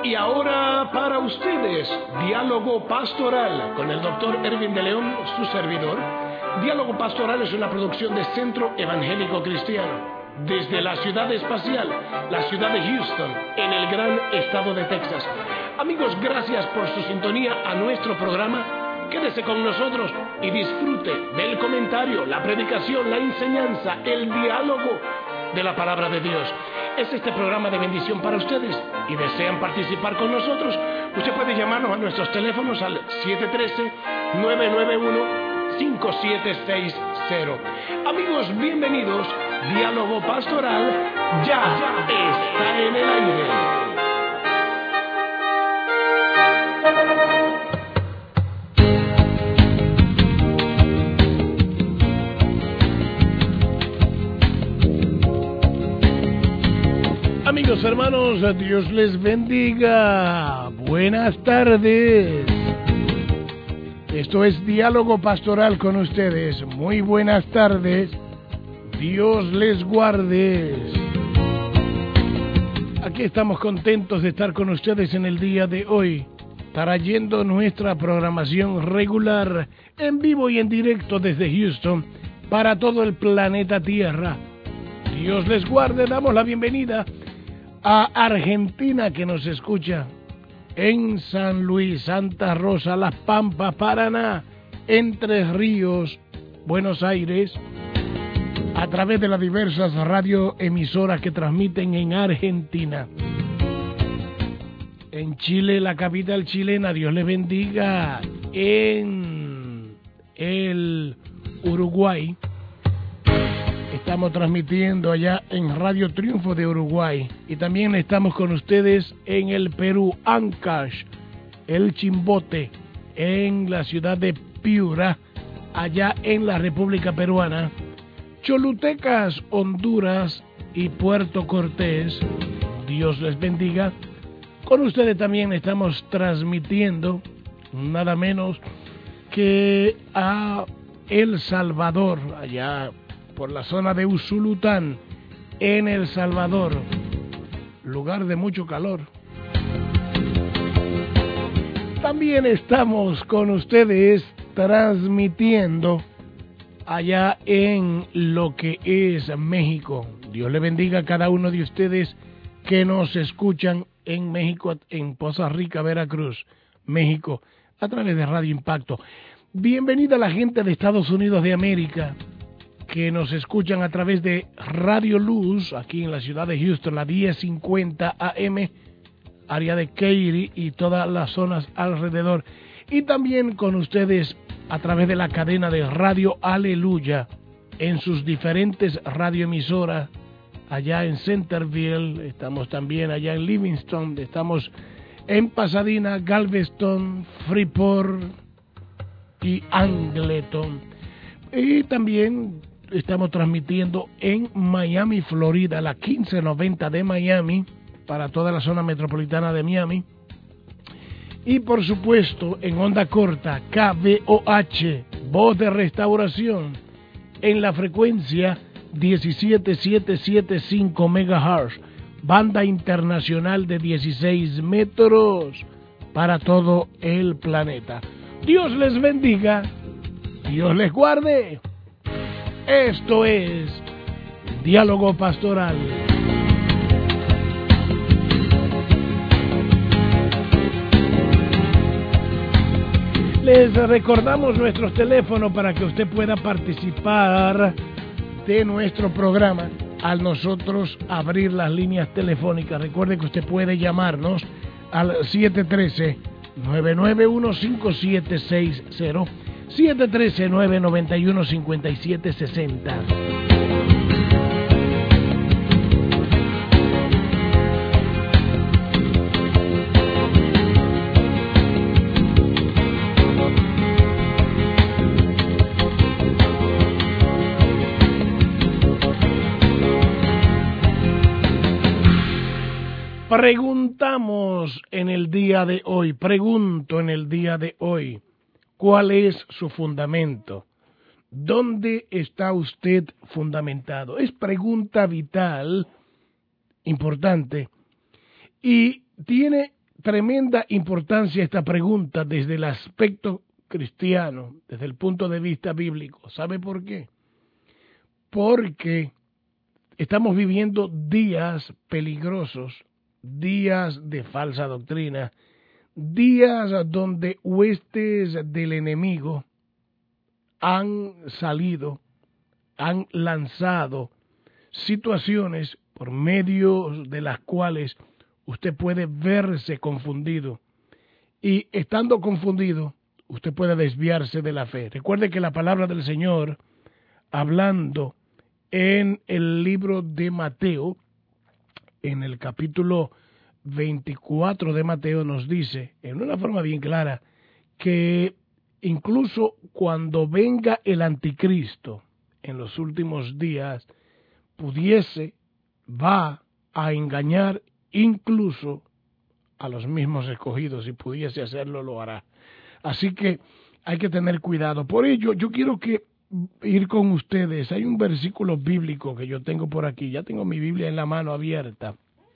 Y ahora para ustedes, Diálogo Pastoral con el Dr. Erwin de León, su servidor. Diálogo Pastoral es una producción de Centro Evangélico Cristiano, desde la ciudad espacial, la ciudad de Houston, en el gran estado de Texas. Amigos, gracias por su sintonía a nuestro programa. Quédese con nosotros y disfrute del comentario, la predicación, la enseñanza, el diálogo de la palabra de Dios. Es este programa de bendición para ustedes y desean participar con nosotros. Usted puede llamarnos a nuestros teléfonos al 713-991-5760. Amigos, bienvenidos. Diálogo Pastoral ya está en el aire. Amigos, hermanos, Dios les bendiga. Buenas tardes. Esto es Diálogo Pastoral con ustedes. Muy buenas tardes. Dios les guarde. Aquí estamos contentos de estar con ustedes en el día de hoy, trayendo nuestra programación regular en vivo y en directo desde Houston para todo el planeta Tierra. Dios les guarde. Damos la bienvenida a Argentina, que nos escucha en San Luis, Santa Rosa, Las Pampas, Paraná, Entre Ríos, Buenos Aires, a través de las diversas radioemisoras que transmiten en Argentina. En Chile, la capital chilena, Dios les bendiga. En el Uruguay, estamos transmitiendo allá en Radio Triunfo de Uruguay. Y también estamos con ustedes en el Perú, Ancash, el Chimbote, en la ciudad de Piura, allá en la República Peruana, Cholutecas, Honduras y Puerto Cortés. Dios les bendiga. Con ustedes también estamos transmitiendo nada menos que a El Salvador, allá por la zona de Usulután, en El Salvador, lugar de mucho calor. También estamos con ustedes transmitiendo allá en lo que es México. Dios le bendiga a cada uno de ustedes que nos escuchan en México, en Poza Rica, Veracruz, México, a través de Radio Impacto. Bienvenida a la gente de Estados Unidos de América, que nos escuchan a través de Radio Luz, aquí en la ciudad de Houston, la 1050 AM, área de Katy y todas las zonas alrededor. Y también con ustedes a través de la cadena de Radio Aleluya, en sus diferentes radioemisoras, allá en Centerville, estamos también allá en Livingston, estamos en Pasadena, Galveston, Freeport y Angleton. Y también estamos transmitiendo en Miami, Florida, la 1590 de Miami, para toda la zona metropolitana de Miami. Y por supuesto en onda corta, KVOH, Voz de Restauración, en la frecuencia 17775 MHz, banda internacional de 16 metros para todo el planeta. Dios les bendiga, Dios les guarde. Esto es Diálogo Pastoral. Les recordamos nuestros teléfonos para que usted pueda participar de nuestro programa al nosotros abrir las líneas telefónicas. Recuerde que usted puede llamarnos al 713-991-5760, 713-991-5760. Pregunto en el día de hoy, ¿cuál es su fundamento? ¿Dónde está usted fundamentado? Es pregunta vital, importante, y tiene tremenda importancia esta pregunta desde el aspecto cristiano, desde el punto de vista bíblico. ¿Sabe por qué? Porque estamos viviendo días peligrosos, días de falsa doctrina, días donde huestes del enemigo han salido, han lanzado situaciones por medio de las cuales usted puede verse confundido. Y estando confundido, usted puede desviarse de la fe. Recuerde que la palabra del Señor, hablando en el libro de Mateo, en el capítulo 24 de Mateo, nos dice, en una forma bien clara, que incluso cuando venga el anticristo en los últimos días, va a engañar incluso a los mismos escogidos. Si pudiese hacerlo, lo hará. Así que hay que tener cuidado. Por ello, yo quiero ir con ustedes. Hay un versículo bíblico que yo tengo por aquí. Ya tengo mi Biblia en la mano abierta.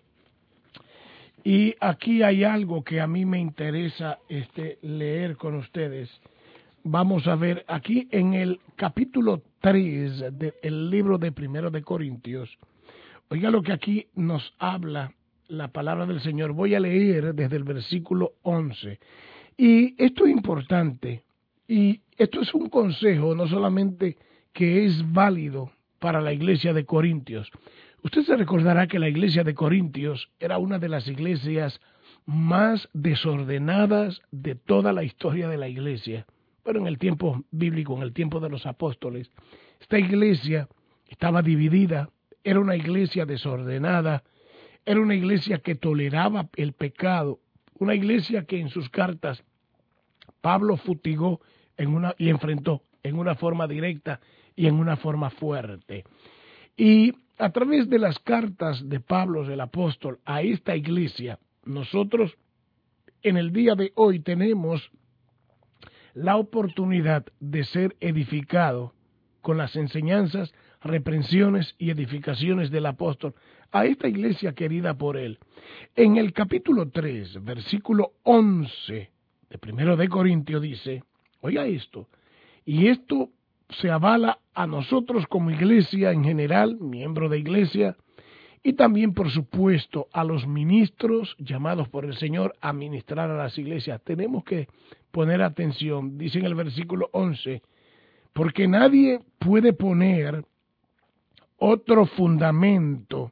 Y aquí hay algo que a mí me interesa leer con ustedes. Vamos a ver aquí en el capítulo 3 del libro de Primero de Corintios. Oiga lo que aquí nos habla la palabra del Señor. Voy a leer desde el versículo 11. Y esto es importante. Y esto es un consejo no solamente que es válido para la iglesia de Corintios. Usted se recordará que la iglesia de Corintios era una de las iglesias más desordenadas de toda la historia de la iglesia. Pero en el tiempo bíblico, en el tiempo de los apóstoles, esta iglesia estaba dividida, era una iglesia desordenada, era una iglesia que toleraba el pecado, una iglesia que en sus cartas Pablo futigó y enfrentó en una forma directa y en una forma fuerte. Y a través de las cartas de Pablo, el apóstol, a esta iglesia, nosotros en el día de hoy tenemos la oportunidad de ser edificados con las enseñanzas, reprensiones y edificaciones del apóstol a esta iglesia querida por él. En el capítulo 3, versículo 11 de Primero de Corintios dice, oiga esto, y esto se avala a nosotros como iglesia en general, miembro de iglesia, y también, por supuesto, a los ministros llamados por el Señor a ministrar a las iglesias. Tenemos que poner atención, dice en el versículo 11, porque nadie puede poner otro fundamento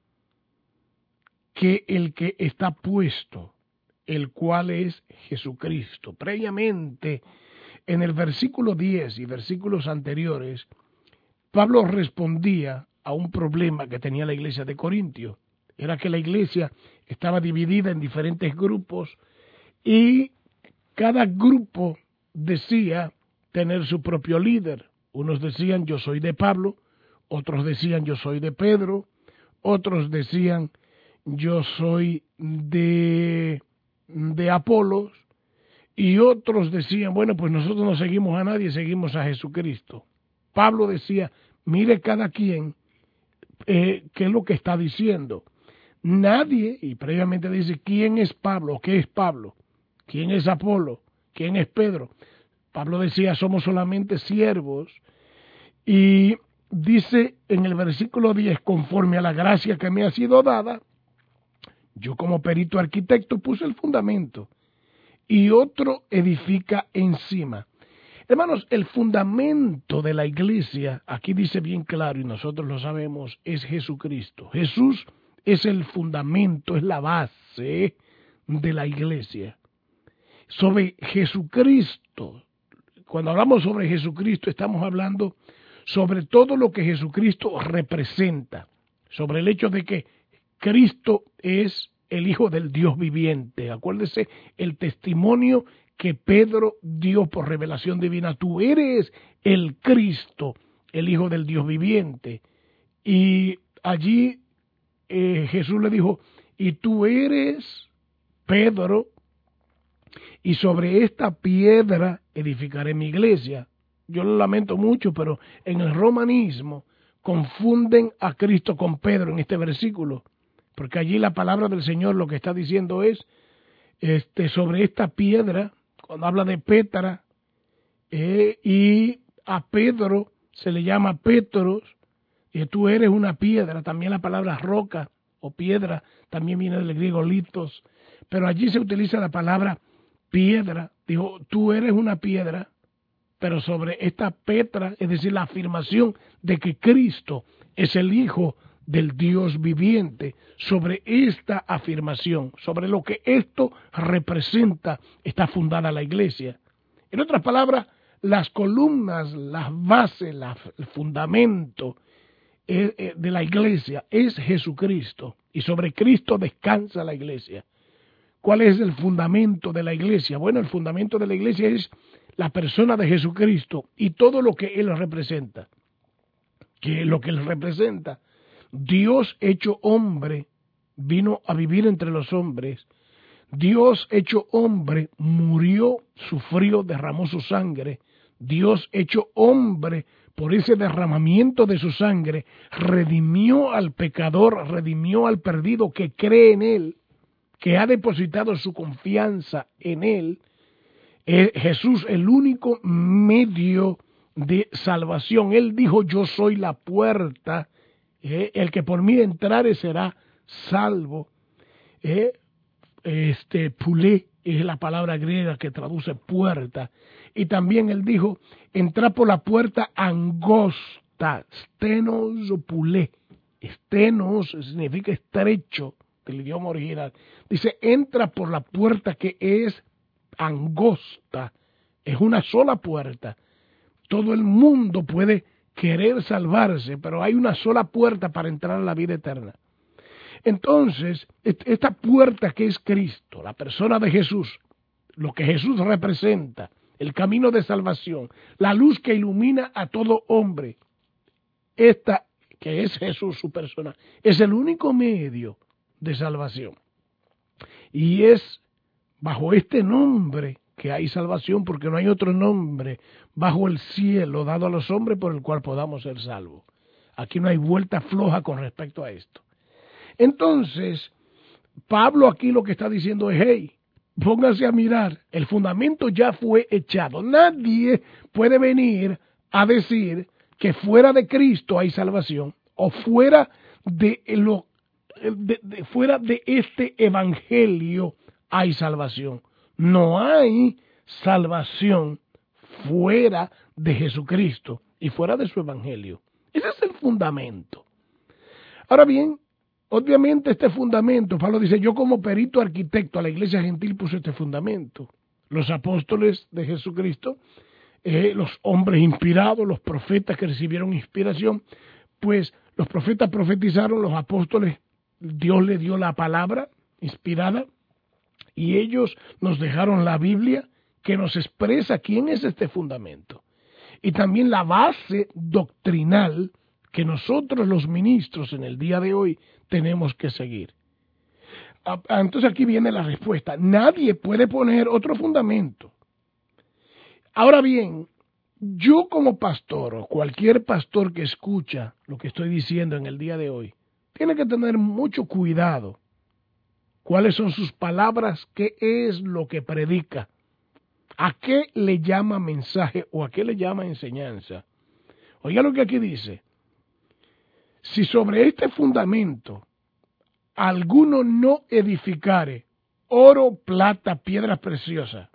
que el que está puesto, el cual es Jesucristo. Previamente, en el versículo 10 y versículos anteriores, Pablo respondía a un problema que tenía la iglesia de Corintios. Era que la iglesia estaba dividida en diferentes grupos y cada grupo decía tener su propio líder. Unos decían yo soy de Pablo, otros decían yo soy de Pedro, otros decían yo soy de Apolos, y otros decían, bueno, pues nosotros no seguimos a nadie, seguimos a Jesucristo. Pablo decía, mire cada quien qué es lo que está diciendo. Nadie, y previamente dice, ¿quién es Pablo? ¿Qué es Pablo? ¿Quién es Apolo? ¿Quién es Pedro? Pablo decía, somos solamente siervos. Y dice en el versículo 10, conforme a la gracia que me ha sido dada, yo como perito arquitecto puse el fundamento y otro edifica encima. Hermanos, el fundamento de la iglesia, aquí dice bien claro y nosotros lo sabemos, es Jesucristo. Jesús es el fundamento, es la base de la iglesia. Sobre Jesucristo, cuando hablamos sobre Jesucristo, estamos hablando sobre todo lo que Jesucristo representa, sobre el hecho de que Cristo es el Hijo del Dios viviente. Acuérdese el testimonio que Pedro dio por revelación divina. Tú eres el Cristo, el Hijo del Dios viviente. Y allí Jesús le dijo, y tú eres Pedro, y sobre esta piedra edificaré mi iglesia. Yo lo lamento mucho, pero en el romanismo confunden a Cristo con Pedro en este versículo, porque allí la palabra del Señor lo que está diciendo es, sobre esta piedra, cuando habla de Petra, y a Pedro se le llama Petros, y tú eres una piedra. También la palabra roca o piedra también viene del griego litos, pero allí se utiliza la palabra piedra. Dijo, tú eres una piedra, pero sobre esta Petra, es decir, la afirmación de que Cristo es el Hijo del Dios viviente, sobre esta afirmación, sobre lo que esto representa, está fundada la iglesia. En otras palabras, las columnas, las bases, el fundamento de la iglesia es Jesucristo, y sobre Cristo descansa la iglesia. ¿Cuál es el fundamento de la iglesia? Bueno, el fundamento de la iglesia es la persona de Jesucristo y todo lo que Él representa. ¿Qué es lo que Él representa? Dios hecho hombre vino a vivir entre los hombres. Dios hecho hombre murió, sufrió, derramó su sangre. Dios hecho hombre, por ese derramamiento de su sangre, redimió al pecador, redimió al perdido que cree en Él, que ha depositado su confianza en Él. Jesús, el único medio de salvación. Él dijo, yo soy la puerta, el que por mí entrare será salvo. Pulé es la palabra griega que traduce puerta. Y también él dijo, entra por la puerta angosta, stenos o pulé. Stenos significa estrecho del idioma original. Dice, entra por la puerta que es angosta, es una sola puerta. Todo el mundo puede querer salvarse, pero hay una sola puerta para entrar a la vida eterna. Entonces, esta puerta que es Cristo, la persona de Jesús, lo que Jesús representa, el camino de salvación, la luz que ilumina a todo hombre, esta que es Jesús, su persona, es el único medio de salvación. Y es bajo este nombre que hay salvación, porque no hay otro nombre bajo el cielo dado a los hombres por el cual podamos ser salvos. Aquí no hay vuelta floja con respecto a esto. Entonces, Pablo aquí lo que está diciendo es, hey, pónganse a mirar, el fundamento ya fue echado. Nadie puede venir a decir que fuera de Cristo hay salvación, o fuera de este evangelio hay salvación. No hay salvación fuera de Jesucristo y fuera de su evangelio. Ese es el fundamento. Ahora bien, obviamente este fundamento, Pablo dice, yo como perito arquitecto a la iglesia gentil puse este fundamento. Los apóstoles de Jesucristo, los hombres inspirados, los profetas que recibieron inspiración, pues los profetas profetizaron, los apóstoles, Dios les dio la palabra inspirada, y ellos nos dejaron la Biblia que nos expresa quién es este fundamento. Y también la base doctrinal que nosotros los ministros en el día de hoy tenemos que seguir. Entonces aquí viene la respuesta. Nadie puede poner otro fundamento. Ahora bien, yo como pastor o cualquier pastor que escucha lo que estoy diciendo en el día de hoy, tiene que tener mucho cuidado. ¿Cuáles son sus palabras? ¿Qué es lo que predica? ¿A qué le llama mensaje o a qué le llama enseñanza? Oiga lo que aquí dice. Si sobre este fundamento alguno no edificare oro, plata, piedras preciosas,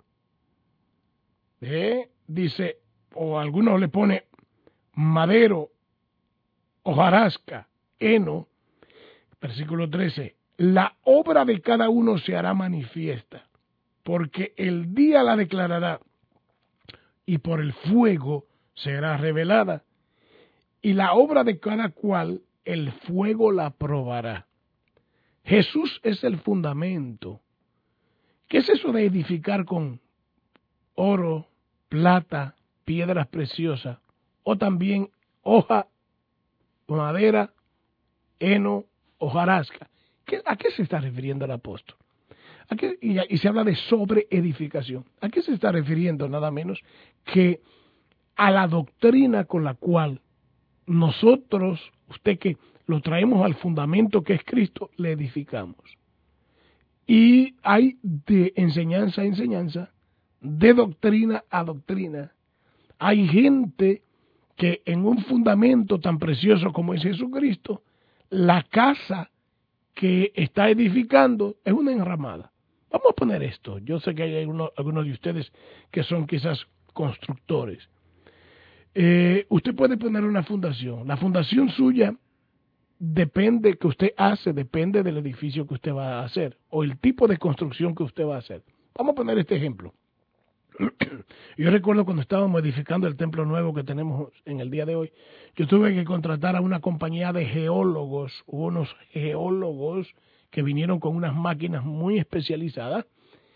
dice, o alguno le pone madero, hojarasca, heno, versículo 13, la obra de cada uno se hará manifiesta, porque el día la declarará, y por el fuego será revelada, y la obra de cada cual el fuego la probará. Jesús es el fundamento. ¿Qué es eso de edificar con oro, plata, piedras preciosas, o también hoja, madera, heno, hojarasca? ¿A qué se está refiriendo el apóstol? Y se habla de sobreedificación. ¿A qué se está refiriendo? Nada menos que a la doctrina con la cual nosotros, usted que lo traemos al fundamento que es Cristo, le edificamos. Y hay de enseñanza a enseñanza, de doctrina a doctrina. Hay gente que en un fundamento tan precioso como es Jesucristo, la casa que está edificando es una enramada. Vamos a poner esto. Yo sé que hay algunos de ustedes que son quizás constructores. Usted puede poner una fundación. La fundación suya depende que usted hace, depende del edificio que usted va a hacer o el tipo de construcción que usted va a hacer. Vamos a poner este ejemplo. Yo recuerdo cuando estábamos edificando el templo nuevo que tenemos en el día de hoy, yo tuve que contratar a una compañía de geólogos, unos geólogos que vinieron con unas máquinas muy especializadas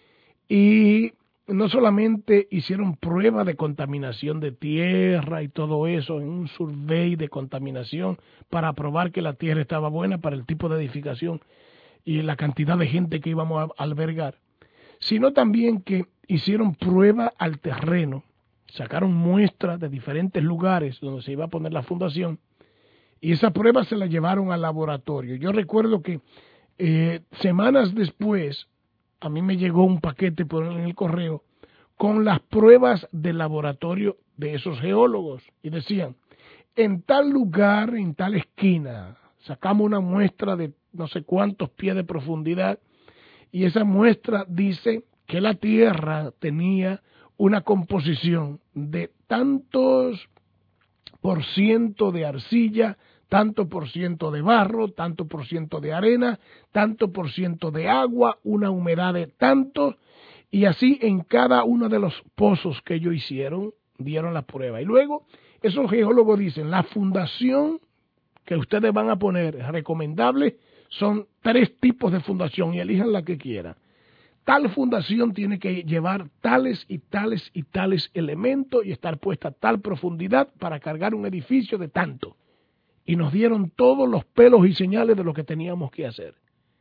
y no solamente hicieron pruebas de contaminación de tierra y todo eso en un survey de contaminación para probar que la tierra estaba buena para el tipo de edificación y la cantidad de gente que íbamos a albergar, sino también que hicieron prueba al terreno, sacaron muestras de diferentes lugares donde se iba a poner la fundación y esa prueba se la llevaron al laboratorio. Yo recuerdo que semanas después a mí me llegó un paquete en el correo con las pruebas del laboratorio de esos geólogos y decían, en tal lugar, en tal esquina, sacamos una muestra de no sé cuántos pies de profundidad y esa muestra dice que la tierra tenía una composición de tantos por ciento de arcilla, tanto por ciento de barro, tanto por ciento de arena, tanto por ciento de agua, una humedad de tanto, y así en cada uno de los pozos que ellos hicieron, dieron la prueba. Y luego esos geólogos dicen, la fundación que ustedes van a poner recomendable son 3 tipos de fundación y elijan la que quieran. Tal fundación tiene que llevar tales y tales y tales elementos y estar puesta a tal profundidad para cargar un edificio de tanto. Y nos dieron todos los pelos y señales de lo que teníamos que hacer.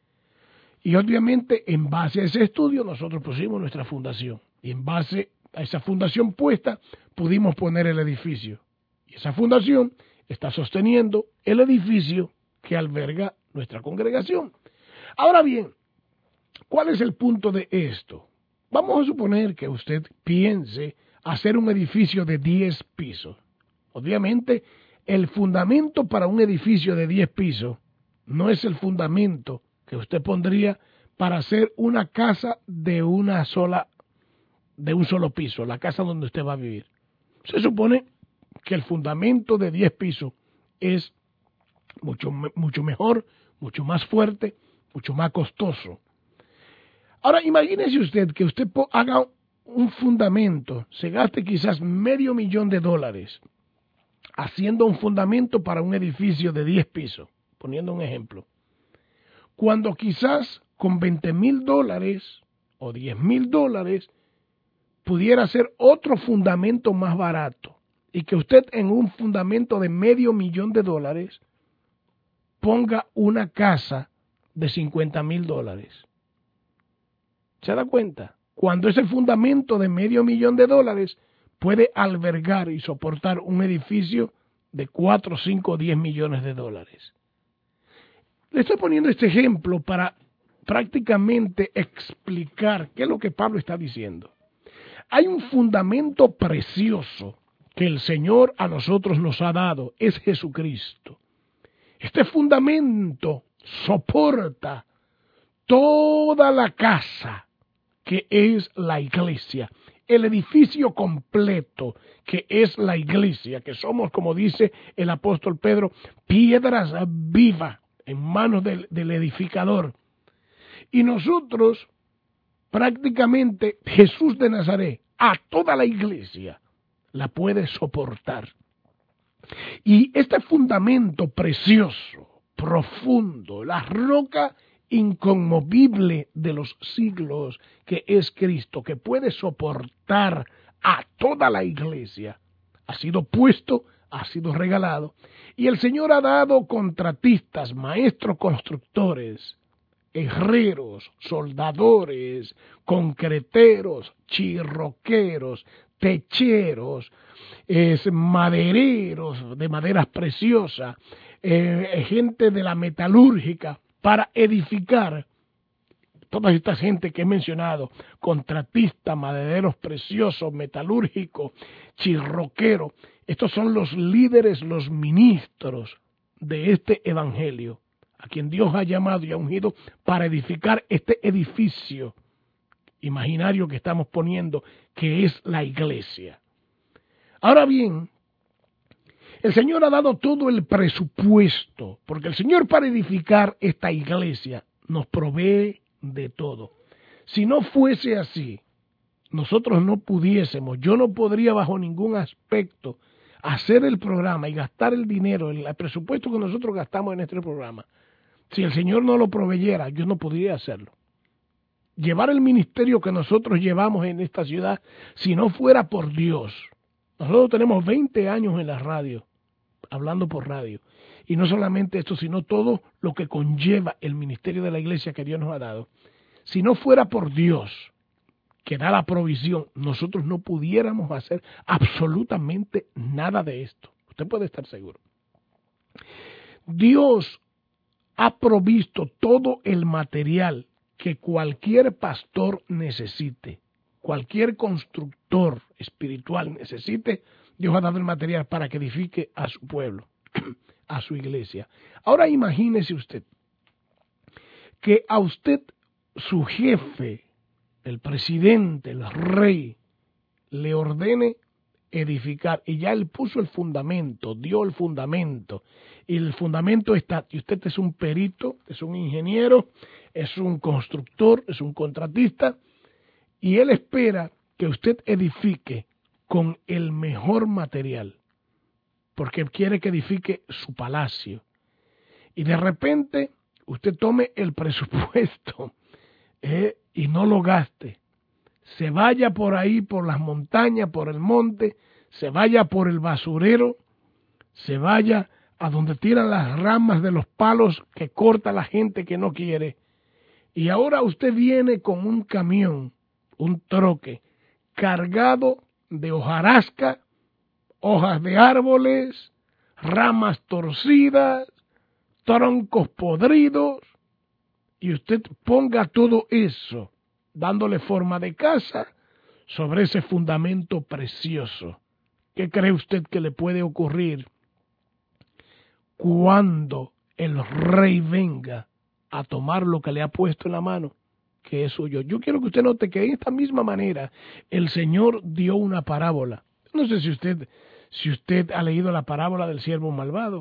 Y obviamente en base a ese estudio nosotros pusimos nuestra fundación. Y en base a esa fundación puesta pudimos poner el edificio. Y esa fundación está sosteniendo el edificio que alberga nuestra congregación. Ahora bien, ¿cuál es el punto de esto? Vamos a suponer que usted piense hacer un edificio de 10 pisos. Obviamente, el fundamento para un edificio de 10 pisos no es el fundamento que usted pondría para hacer una casa de un solo piso, la casa donde usted va a vivir. Se supone que el fundamento de 10 pisos es mucho mejor, mucho más fuerte, mucho más costoso. Ahora, imagínese usted que usted haga un fundamento, se gaste quizás $500,000 haciendo un fundamento para un edificio de 10 pisos, poniendo un ejemplo. Cuando quizás con $20,000 o $10,000 pudiera hacer otro fundamento más barato y que usted en un fundamento de $500,000 ponga una casa de $50,000. ¿Se da cuenta? Cuando ese fundamento de $500,000 puede albergar y soportar un edificio de 4, 5, 10 millones de dólares. Le estoy poniendo este ejemplo para prácticamente explicar qué es lo que Pablo está diciendo. Hay un fundamento precioso que el Señor a nosotros nos ha dado, es Jesucristo. Este fundamento soporta toda la casa que es la iglesia, el edificio completo que es la iglesia, que somos, como dice el apóstol Pedro, piedras vivas en manos del edificador. Y nosotros, prácticamente, Jesús de Nazaret, a toda la iglesia, la puede soportar. Y este fundamento precioso, profundo, la roca inconmovible de los siglos, que es Cristo, que puede soportar a toda la iglesia, ha sido puesto, ha sido regalado, y el Señor ha dado contratistas, maestros constructores, herreros, soldadores, concreteros, chirroqueros, techeros, madereros de maderas preciosas, gente de la metalúrgica, para edificar toda esta gente que he mencionado, contratistas, madereros preciosos, metalúrgicos, chirroqueros, estos son los líderes, los ministros de este evangelio, a quien Dios ha llamado y ha ungido para edificar este edificio imaginario que estamos poniendo, que es la iglesia. Ahora bien, el Señor ha dado todo el presupuesto, porque el Señor para edificar esta iglesia nos provee de todo. Si no fuese así, nosotros no pudiésemos, yo no podría bajo ningún aspecto hacer el programa y gastar el dinero, el presupuesto que nosotros gastamos en este programa. Si el Señor no lo proveyera, yo no podría hacerlo. Llevar el ministerio que nosotros llevamos en esta ciudad, si no fuera por Dios. Nosotros tenemos 20 años en la radio, hablando por radio. Y no solamente esto, sino todo lo que conlleva el ministerio de la iglesia que Dios nos ha dado. Si no fuera por Dios, que da la provisión, nosotros no pudiéramos hacer absolutamente nada de esto. Usted puede estar seguro. Dios ha provisto todo el material que cualquier pastor necesite, cualquier constructor espiritual necesite. Dios ha dado el material para que edifique a su pueblo, a su iglesia. Ahora imagínese usted que a usted su jefe, el presidente, el rey, le ordene edificar, y ya él puso el fundamento, dio el fundamento, y el fundamento está, y usted es un perito, es un ingeniero, es un constructor, es un contratista, y él espera que usted edifique con el mejor material, porque quiere que edifique su palacio, y de repente usted tome el presupuesto y no lo gaste, se vaya por ahí, por las montañas, por el monte, se vaya por el basurero, se vaya a donde tiran las ramas de los palos que corta la gente que no quiere, y ahora usted viene con un camión, un troque, cargado de hojarasca, hojas de árboles, ramas torcidas, troncos podridos, y usted ponga todo eso, dándole forma de casa, sobre ese fundamento precioso. ¿Qué cree usted que le puede ocurrir cuando el rey venga a tomar lo que le ha puesto en la mano, que es suyo? Yo quiero que usted note que de esta misma manera el Señor dio una parábola. No sé si usted ha leído la parábola del siervo malvado.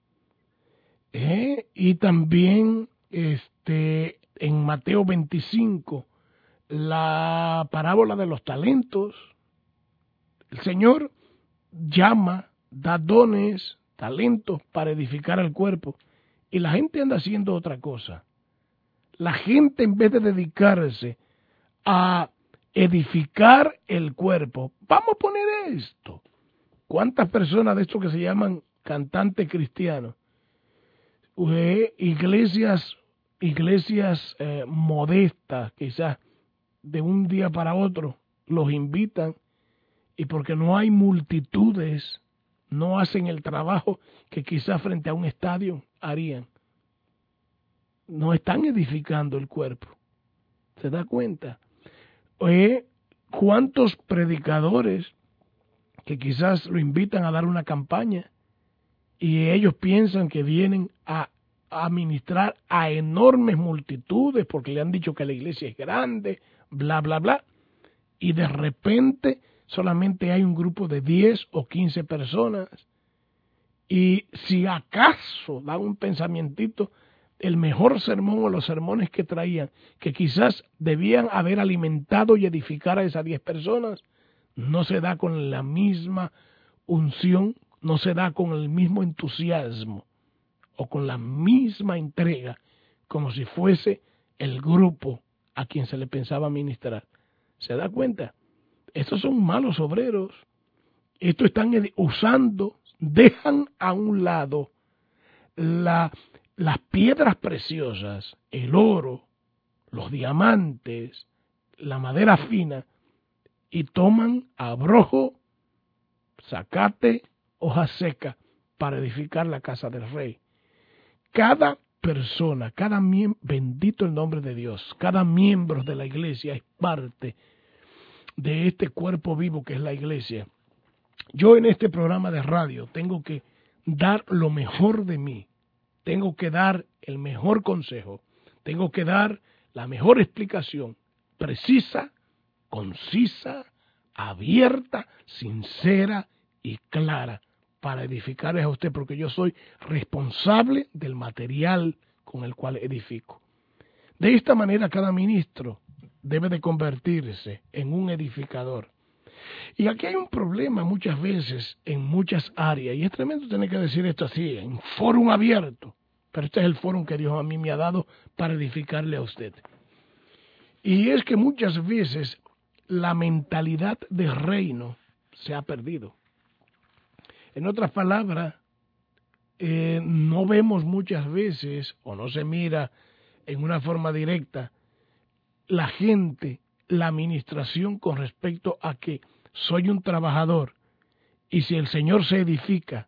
Y también en Mateo 25, la parábola de los talentos. El Señor llama, da dones, talentos para edificar el cuerpo, y la gente anda haciendo otra cosa. La gente, en vez de dedicarse a edificar el cuerpo, vamos a poner esto. ¿Cuántas personas de estos que se llaman cantantes cristianos, iglesias modestas, quizás de un día para otro, los invitan, y porque no hay multitudes, no hacen el trabajo que quizás frente a un estadio harían? No están edificando el cuerpo. ¿Se da cuenta? ¿Cuántos predicadores que quizás lo invitan a dar una campaña y ellos piensan que vienen a ministrar a enormes multitudes porque le han dicho que la iglesia es grande, bla, bla, bla, y de repente solamente hay un grupo de 10 o 15 personas, y si acaso dan un pensamientito, el mejor sermón o los sermones que traían, que quizás debían haber alimentado y edificar a esas 10 personas, no se da con la misma unción, no se da con el mismo entusiasmo o con la misma entrega como si fuese el grupo a quien se le pensaba ministrar. ¿Se da cuenta? Estos son malos obreros. Estos están usando, dejan a un lado las piedras preciosas, el oro, los diamantes, la madera fina, y toman abrojo, zacate, hoja seca para edificar la casa del rey. Cada persona, bendito el nombre de Dios, cada miembro de la iglesia es parte de este cuerpo vivo que es la iglesia. Yo en este programa de radio tengo que dar lo mejor de mí, tengo que dar el mejor consejo, tengo que dar la mejor explicación, precisa, concisa, abierta, sincera y clara, para edificarles a usted, porque yo soy responsable del material con el cual edifico. De esta manera, cada ministro debe de convertirse en un edificador. Y aquí hay un problema muchas veces en muchas áreas, y es tremendo tener que decir esto así, en fórum abierto, pero este es el fórum que Dios a mí me ha dado para edificarle a usted. Y es que muchas veces la mentalidad de reino se ha perdido. En otras palabras, no vemos muchas veces, o no se mira en una forma directa, la gente, la administración con respecto a que soy un trabajador, y si el Señor se edifica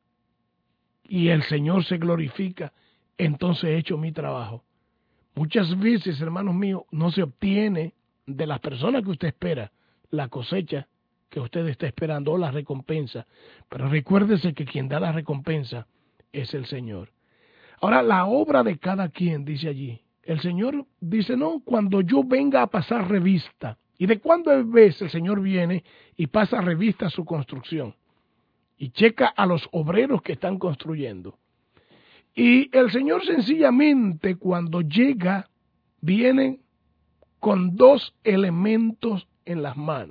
y el Señor se glorifica, entonces he hecho mi trabajo. Muchas veces, hermanos míos, no se obtiene de las personas que usted espera la cosecha que usted está esperando o la recompensa. Pero recuérdese que quien da la recompensa es el Señor. Ahora, la obra de cada quien, dice allí. El Señor dice, no, cuando yo venga a pasar revista. ¿Y de cuándo en vez el Señor viene y pasa revista a su construcción? Y checa a los obreros que están construyendo. Y el Señor sencillamente cuando llega, viene con dos elementos en las manos.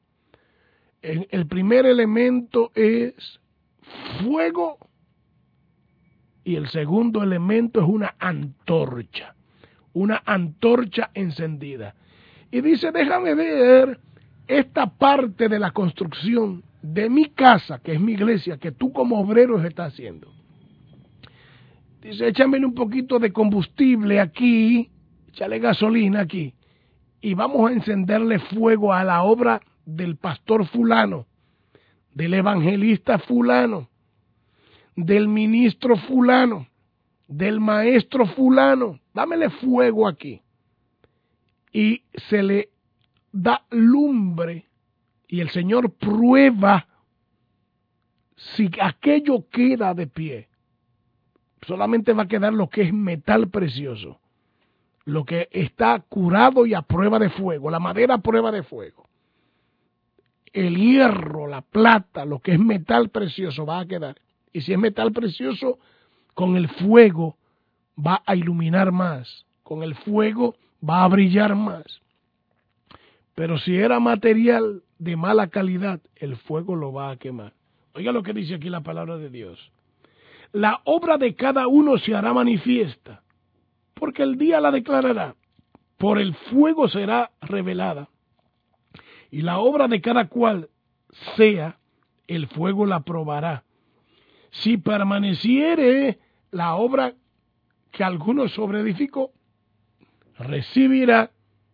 El primer elemento es fuego y el segundo elemento es una antorcha encendida. Y dice, déjame ver esta parte de la construcción de mi casa, que es mi iglesia, que tú como obrero estás haciendo. Dice, échame un poquito de combustible aquí, échale gasolina aquí, y vamos a encenderle fuego a la obra del pastor fulano, del evangelista fulano, del ministro fulano, del maestro fulano, dámele fuego aquí. Y se le da lumbre y el Señor prueba si aquello queda de pie. Solamente va a quedar lo que es metal precioso, lo que está curado y a prueba de fuego, la madera a prueba de fuego. El hierro, la plata, lo que es metal precioso va a quedar. Y si es metal precioso, con el fuego va a iluminar más, con el fuego va a brillar más. Pero si era material de mala calidad, el fuego lo va a quemar. Oiga lo que dice aquí la palabra de Dios. La obra de cada uno se hará manifiesta, porque el día la declarará. Por el fuego será revelada. Y la obra de cada cual sea, el fuego la probará. Si permaneciere la obra que alguno sobreedificó, recibirá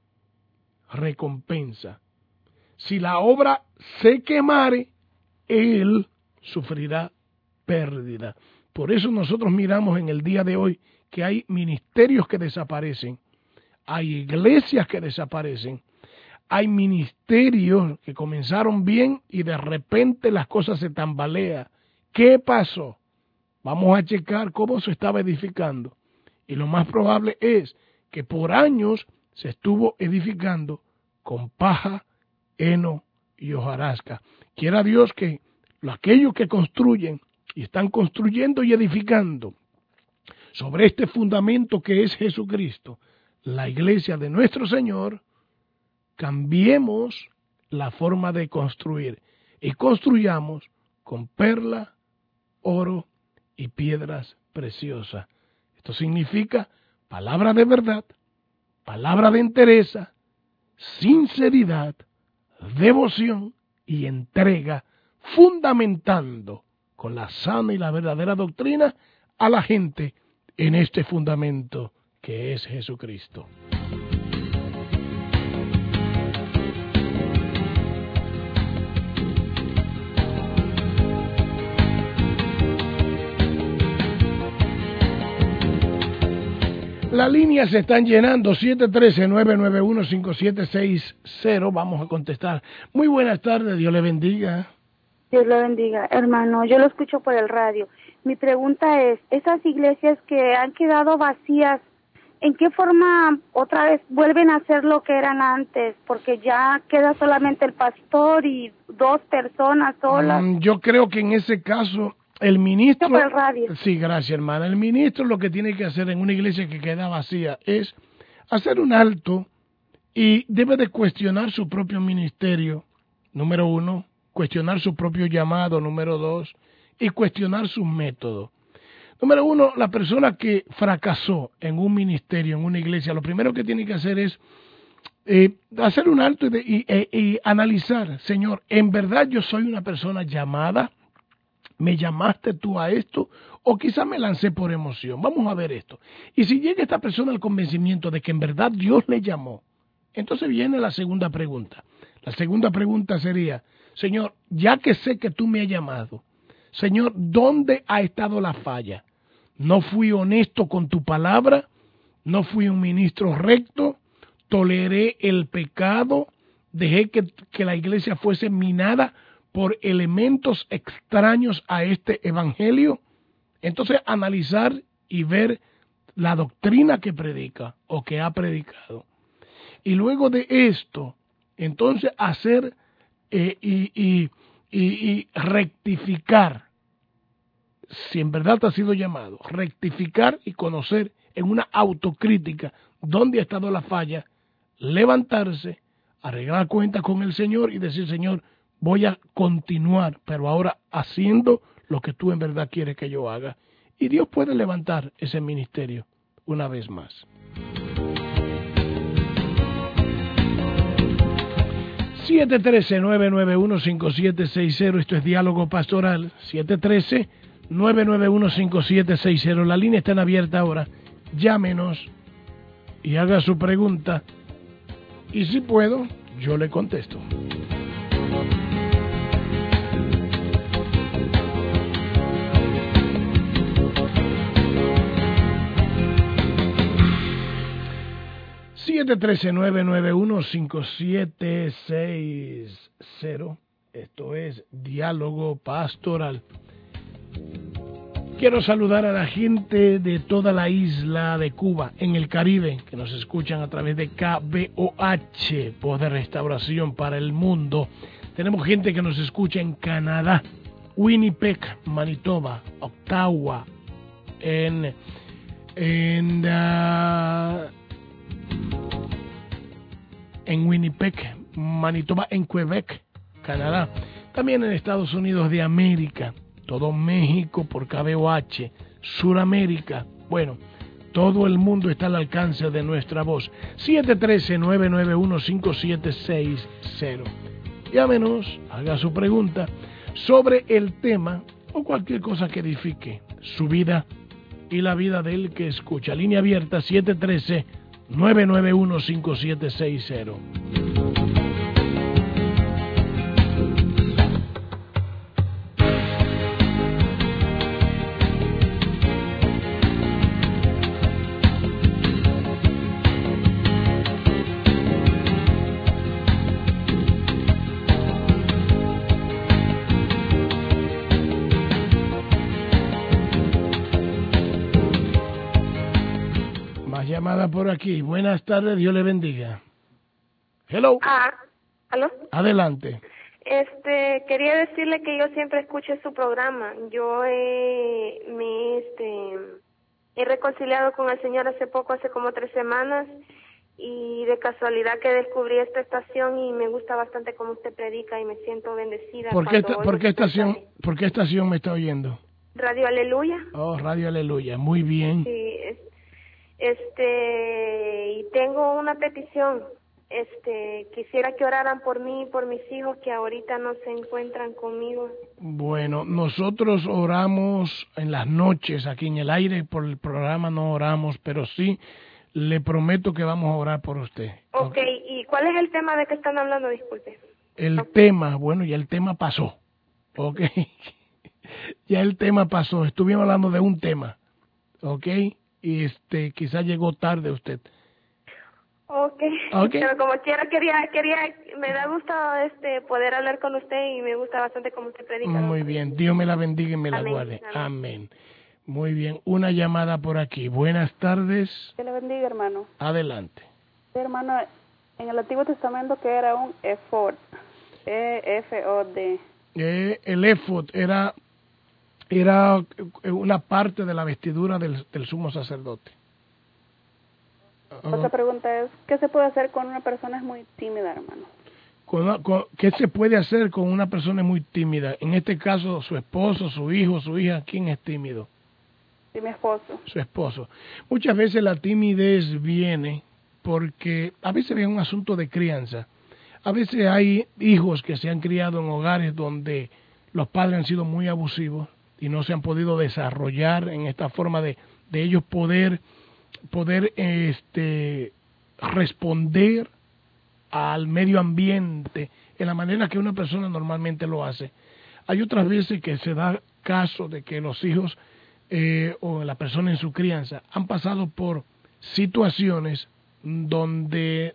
recompensa. Si la obra se quemare, él sufrirá pérdida. Por eso nosotros miramos en el día de hoy que hay ministerios que desaparecen, hay iglesias que desaparecen, hay ministerios que comenzaron bien y de repente las cosas se tambalean. ¿Qué pasó? Vamos a checar cómo se estaba edificando. Y lo más probable es que por años se estuvo edificando con paja, heno y hojarasca. Quiera Dios que aquellos que construyen y están construyendo y edificando sobre este fundamento que es Jesucristo, la iglesia de nuestro Señor, cambiemos la forma de construir y construyamos con perla, oro y piedras preciosas. Esto significa palabra de verdad, palabra de entereza, sinceridad, devoción y entrega, fundamentando con la sana y la verdadera doctrina a la gente en este fundamento que es Jesucristo. Las líneas se están llenando, 713-991-5760. Vamos a contestar. Muy buenas tardes, Dios le bendiga. Dios le bendiga, hermano. Yo lo escucho por el radio. Mi pregunta es, esas iglesias que han quedado vacías, ¿en qué forma otra vez vuelven a ser lo que eran antes? Porque ya queda solamente el pastor y 2 personas solas. Yo creo que en ese caso el ministro... Por el radio. Sí, gracias, hermana. El ministro lo que tiene que hacer en una iglesia que queda vacía es hacer un alto y debe de cuestionar su propio ministerio, número 1, cuestionar su propio llamado, número 2, y cuestionar sus métodos. Número 1, la persona que fracasó en un ministerio, en una iglesia, lo primero que tiene que hacer es hacer un alto y analizar, Señor, ¿en verdad yo soy una persona llamada? ¿Me llamaste tú a esto? O quizá me lancé por emoción. Vamos a ver esto. Y si llega esta persona al convencimiento de que en verdad Dios le llamó, entonces viene la segunda pregunta. La segunda pregunta sería, Señor, ya que sé que tú me has llamado, Señor, ¿dónde ha estado la falla? ¿No fui honesto con tu palabra? ¿No fui un ministro recto? ¿Toleré el pecado? ¿Dejé que la iglesia fuese minada por elementos extraños a este evangelio? Entonces analizar y ver la doctrina que predica o que ha predicado. Y luego de esto, entonces hacer y rectificar, si en verdad te ha sido llamado, rectificar y conocer en una autocrítica dónde ha estado la falla, levantarse, arreglar cuentas con el Señor y decir, Señor, voy a continuar, pero ahora haciendo lo que tú en verdad quieres que yo haga. Y Dios puede levantar ese ministerio una vez más. 713-991-5760, esto es Diálogo Pastoral, 713-991-5760, la línea está abierta ahora, llámenos y haga su pregunta, y si puedo, yo le contesto. ...713-991-5760... Esto es Diálogo Pastoral. Quiero saludar a la gente de toda la isla de Cuba, en el Caribe, que nos escuchan a través de KBOH, Voz de Restauración para el Mundo. Tenemos gente que nos escucha en Canadá, Winnipeg, Manitoba, Ottawa, en Winnipeg, Manitoba, en Quebec, Canadá. También en Estados Unidos de América, todo México por KBOH, Suramérica. Bueno, todo el mundo está al alcance de nuestra voz. 713-991-5760. Llámenos, haga su pregunta sobre el tema o cualquier cosa que edifique su vida y la vida del que escucha. Línea abierta 713-991-5760. Llamada por aquí. Buenas tardes, Dios le bendiga. Hello. ¿Aló? Adelante. Quería decirle que yo siempre escucho su programa. Yo he reconciliado con el Señor hace como 3 semanas, y de casualidad que descubrí esta estación y me gusta bastante cómo usted predica y me siento bendecida. ¿Por qué estación me está oyendo? Radio Aleluya. Oh, Radio Aleluya, muy bien. Sí, y tengo una petición. Quisiera que oraran por mí y por mis hijos que ahorita no se encuentran conmigo. Bueno, nosotros oramos en las noches aquí en el aire, por el programa no oramos, pero sí le prometo que vamos a orar por usted. Okay. ¿Y cuál es el tema de que están hablando? Disculpe. Tema, bueno, ya el tema pasó. Ya el tema pasó, estuvimos hablando de un tema, y quizá llegó tarde usted. Okay. Pero como quiera me da gusto poder hablar con usted y me gusta bastante cómo usted predica. Muy bien, Dios me la bendiga y me la guarde. Amén. Muy bien, una llamada por aquí. Buenas tardes. Que le bendiga, hermano. Adelante. Sí, hermano, en el Antiguo Testamento, que era un efod, E-F-O-D. El efod era una parte de la vestidura del sumo sacerdote. Otra pregunta es, ¿qué se puede hacer con una persona muy tímida, hermano? ¿Qué se puede hacer con una persona muy tímida? En este caso, su esposo, su hijo, su hija, ¿quién es tímido? Sí, mi esposo. Su esposo. Muchas veces la timidez viene porque a veces es un asunto de crianza. A veces hay hijos que se han criado en hogares donde los padres han sido muy abusivos y no se han podido desarrollar en esta forma de ellos poder responder al medio ambiente en la manera que una persona normalmente lo hace. Hay otras veces que se da caso de que los hijos o la persona en su crianza han pasado por situaciones donde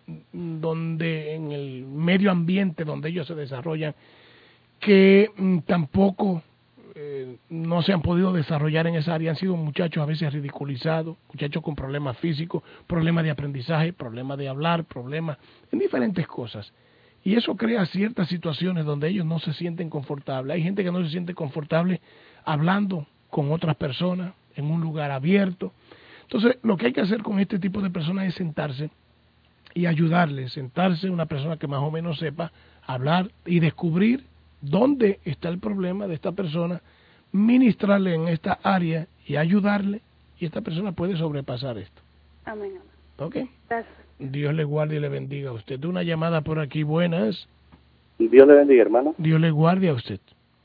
en el medio ambiente donde ellos se desarrollan que tampoco no se han podido desarrollar en esa área, han sido muchachos a veces ridiculizados, muchachos con problemas físicos, problemas de aprendizaje, problemas de hablar, problemas en diferentes cosas. Y eso crea ciertas situaciones donde ellos no se sienten confortables. Hay gente que no se siente confortable hablando con otras personas en un lugar abierto. Entonces, lo que hay que hacer con este tipo de personas es sentarse y ayudarles, sentarse una persona que más o menos sepa hablar y descubrir dónde está el problema de esta persona, ministrarle en esta área y ayudarle, y esta persona puede sobrepasar esto. Amén. ¿Ok? Gracias. Dios le guarde y le bendiga a usted. Una llamada por aquí, buenas. Dios le bendiga, hermano. Dios le guarde a usted.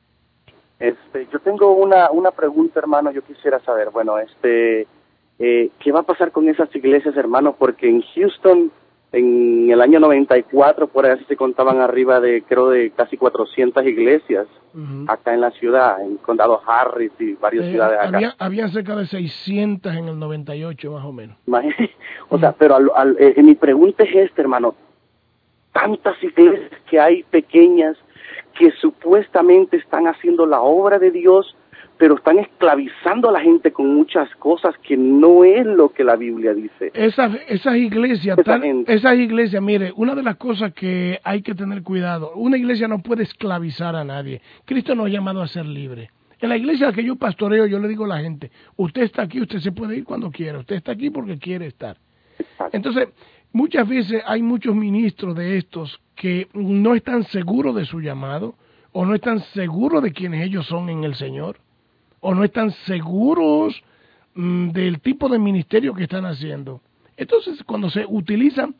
Yo tengo una pregunta, hermano. Yo quisiera saber, bueno, ¿qué va a pasar con esas iglesias, hermano? Porque en Houston, en el año 94, por ahí se contaban arriba de casi 400 iglesias acá en la ciudad, en el condado Harris y varias ciudades acá. Había cerca de 600 en el 98, más o menos. O sea, pero mi pregunta es hermano. Tantas iglesias que hay pequeñas que supuestamente están haciendo la obra de Dios, pero están esclavizando a la gente con muchas cosas que no es lo que la Biblia dice. Esas iglesias, mire, una de las cosas que hay que tener cuidado, una iglesia no puede esclavizar a nadie. Cristo nos ha llamado a ser libres. En la iglesia que yo pastoreo, yo le digo a la gente, usted está aquí, usted se puede ir cuando quiera, usted está aquí porque quiere estar. Exacto. Entonces, muchas veces hay muchos ministros de estos que no están seguros de su llamado, o no están seguros de quienes ellos son en el Señor, o no están seguros del tipo de ministerio que están haciendo. Entonces, cuando se utilizan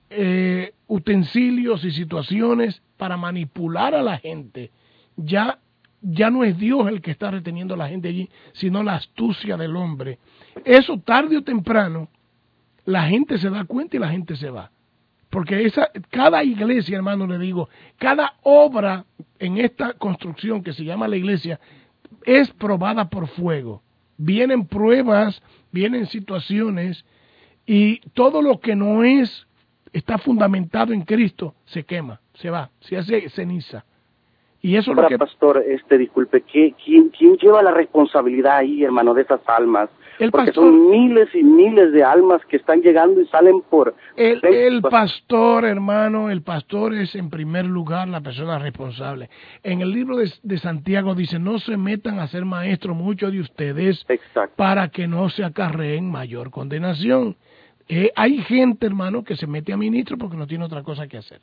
utensilios y situaciones para manipular a la gente, ya no es Dios el que está reteniendo a la gente allí, sino la astucia del hombre. Eso tarde o temprano, la gente se da cuenta y la gente se va. Porque cada iglesia, hermano, le digo, cada obra en esta construcción que se llama la iglesia, es probada por fuego. Vienen pruebas, vienen situaciones, y todo lo que no está fundamentado en Cristo, se quema, se va, se hace ceniza. Y eso es lo que... Pastor, disculpe, ¿quién lleva la responsabilidad ahí, hermano, de esas almas? Porque son miles y miles de almas que están llegando y salen por... El pastor, hermano, el pastor es en primer lugar la persona responsable. En el libro de Santiago dice, no se metan a ser maestros muchos de ustedes. Exacto. Para que no se acarreen mayor condenación. Hay gente, hermano, que se mete a ministro porque no tiene otra cosa que hacer.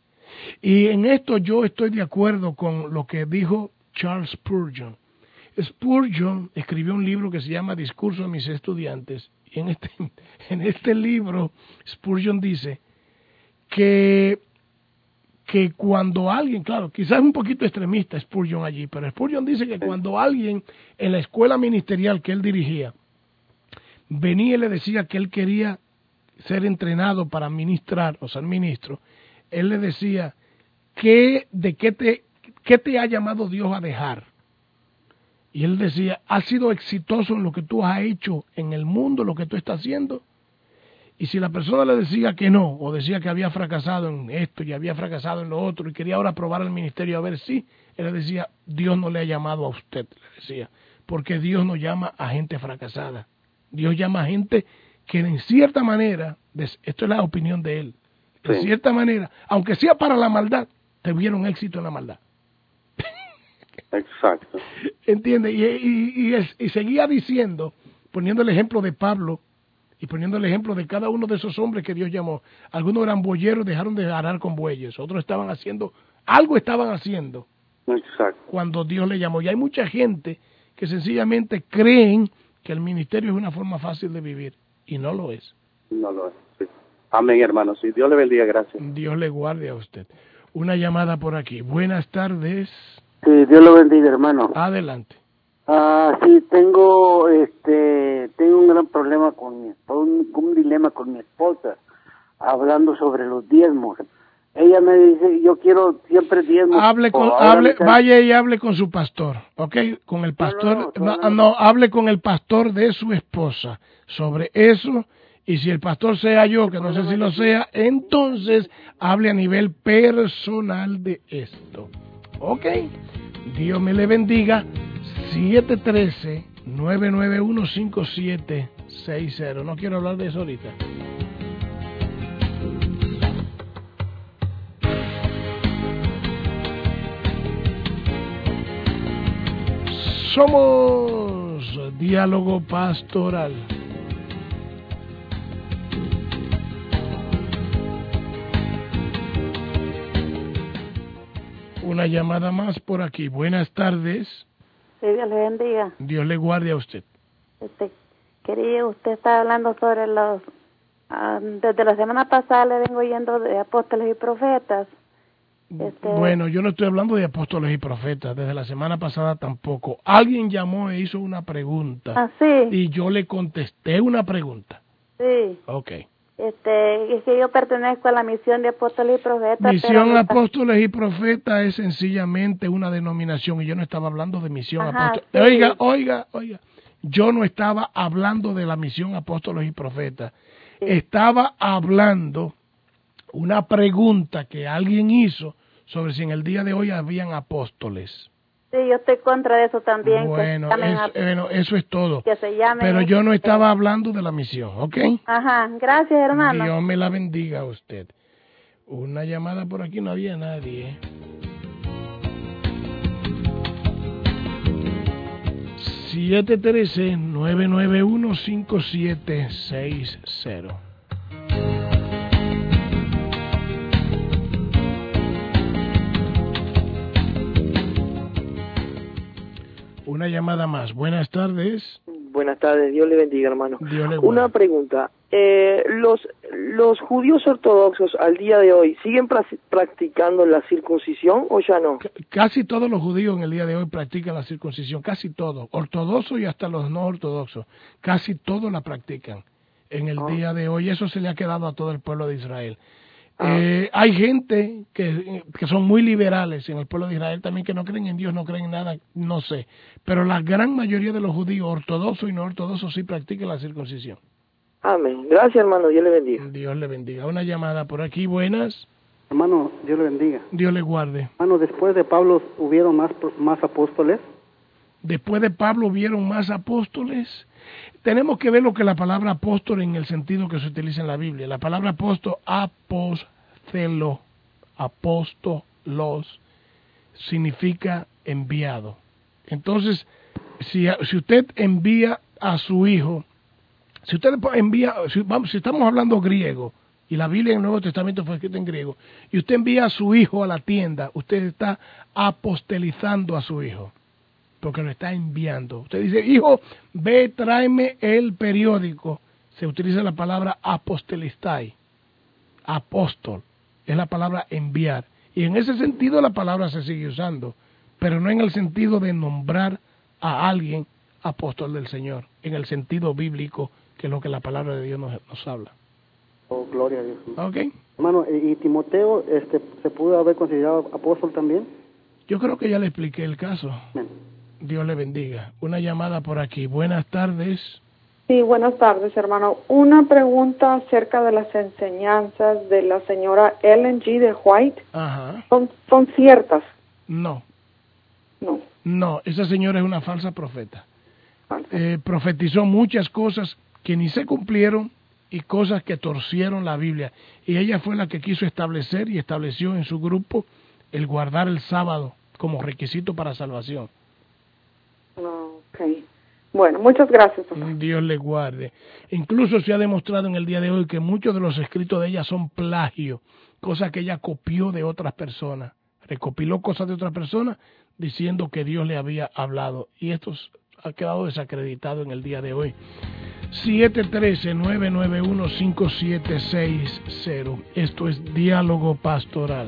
Y en esto yo estoy de acuerdo con lo que dijo Charles Spurgeon. Spurgeon escribió un libro que se llama Discurso a mis estudiantes, y en este libro Spurgeon dice que cuando alguien, claro, quizás un poquito extremista Spurgeon allí, pero Spurgeon dice que cuando alguien en la escuela ministerial que él dirigía venía y le decía que él quería ser entrenado para ministrar o ser ministro, él le decía, ¿qué te ha llamado Dios a dejar? Y él decía, ¿has sido exitoso en lo que tú has hecho en el mundo, lo que tú estás haciendo? Y si la persona le decía que no, o decía que había fracasado en esto y había fracasado en lo otro, y quería ahora probar al ministerio a ver si, él le decía, Dios no le ha llamado a usted, le decía, porque Dios no llama a gente fracasada. Dios llama a gente que en cierta manera, esto es la opinión de él, de cierta manera, aunque sea para la maldad, tuvieron éxito en la maldad. Exacto. ¿Entiende? Y seguía diciendo, poniendo el ejemplo de Pablo, y poniendo el ejemplo de cada uno de esos hombres que Dios llamó. Algunos eran boyeros, dejaron de arar con bueyes. Otros estaban haciendo, algo estaban haciendo. Exacto. Cuando Dios le llamó. Y hay mucha gente que sencillamente creen que el ministerio es una forma fácil de vivir. Y no lo es. No lo es, sí. Amén, hermano. Sí, Dios le bendiga, gracias. Dios le guarde a usted. Una llamada por aquí. Buenas tardes. Sí, Dios lo bendiga, hermano. Adelante. Sí, tengo un gran problema con mi esposa, un dilema con mi esposa, hablando sobre los diezmos. Ella me dice, yo quiero siempre diezmos. Vaya y hable con su pastor, ¿ok? Con el pastor, no, hable con el pastor de su esposa sobre eso, y si el pastor sea yo, que no sé si lo sea, entonces hable a nivel personal de esto, ¿ok? Dios me le bendiga. 713-991-5760. No quiero hablar de eso ahorita. Somos Diálogo Pastoral. Una llamada más por aquí. Buenas tardes. Sí, Dios le bendiga. Dios le guarde a usted. Usted está hablando sobre desde la semana pasada le vengo oyendo de apóstoles y profetas. Bueno, yo no estoy hablando de apóstoles y profetas, desde la semana pasada tampoco. Alguien llamó e hizo una pregunta. Ah, sí. Y yo le contesté una pregunta. Sí. Ok. Es que yo pertenezco a la misión de apóstoles y profetas. Misión Apóstoles y Profetas es sencillamente una denominación, y yo no estaba hablando de misión apóstoles. Sí. Oiga, yo no estaba hablando de la misión Apóstoles y Profetas. Sí. Estaba hablando una pregunta que alguien hizo sobre si en el día de hoy habían apóstoles. Sí, yo estoy contra de eso también. Bueno, eso es todo. Que se llamen. Pero yo no estaba hablando de la misión, ¿ok? Ajá, gracias, hermano. Dios me la bendiga a usted. Una llamada por aquí, no había nadie. 713-991-5760. Una llamada más. Buenas tardes. Buenas tardes, Dios le bendiga, hermano. Dios le Una pregunta. ¿Los judíos ortodoxos al día de hoy siguen practicando la circuncisión o ya no? Casi todos los judíos en el día de hoy practican la circuncisión, casi todos, ortodoxos y hasta los no ortodoxos, casi todos la practican en el día de hoy. Eso se le ha quedado a todo el pueblo de Israel. Hay gente que son muy liberales en el pueblo de Israel también, que no creen en Dios, no creen en nada, no sé. Pero la gran mayoría de los judíos, ortodoxos y no ortodoxos, sí practican la circuncisión. Amén. Gracias, hermano. Dios le bendiga. Dios le bendiga. Una llamada por aquí. Buenas. Hermano, Dios le bendiga. Dios le guarde. Hermano, después de Pablo, ¿hubieron más apóstoles? Después de Pablo, ¿hubieron más apóstoles? Tenemos que ver lo que la palabra apóstol en el sentido que se utiliza en la Biblia. La palabra apóstol, apóstelo, apóstolos, significa enviado. Entonces, si usted envía a su hijo, si estamos hablando griego, y la Biblia en el Nuevo Testamento fue escrita en griego, y usted envía a su hijo a la tienda, usted está apostelizando a su hijo, porque lo está enviando. Usted dice, hijo, ve, tráeme el periódico. Se utiliza la palabra apostelistai, apóstol, es la palabra enviar. Y en ese sentido la palabra se sigue usando, pero no en el sentido de nombrar a alguien apóstol del Señor, en el sentido bíblico, que es lo que la palabra de Dios nos habla. Oh, gloria a Dios. ¿Ok? Hermano, ¿y Timoteo se pudo haber considerado apóstol también? Yo creo que ya le expliqué el caso. Bien. Dios le bendiga. Una llamada por aquí. Buenas tardes. Sí, buenas tardes, hermano. Una pregunta acerca de las enseñanzas de la señora Ellen G. de White. Ajá. ¿Son ciertas? No. No. No, esa señora es una falsa profeta. Profetizó muchas cosas que ni se cumplieron y cosas que torcieron la Biblia. Y ella fue la que quiso establecer y estableció en su grupo el guardar el sábado como requisito para salvación. Ok. Bueno, muchas gracias. Dios le guarde. Incluso se ha demostrado en el día de hoy que muchos de los escritos de ella son plagio, cosas que ella copió de otras personas, recopiló cosas de otras personas diciendo que Dios le había hablado. Y esto ha quedado desacreditado en el día de hoy. 713-991-5760. Esto es Diálogo Pastoral.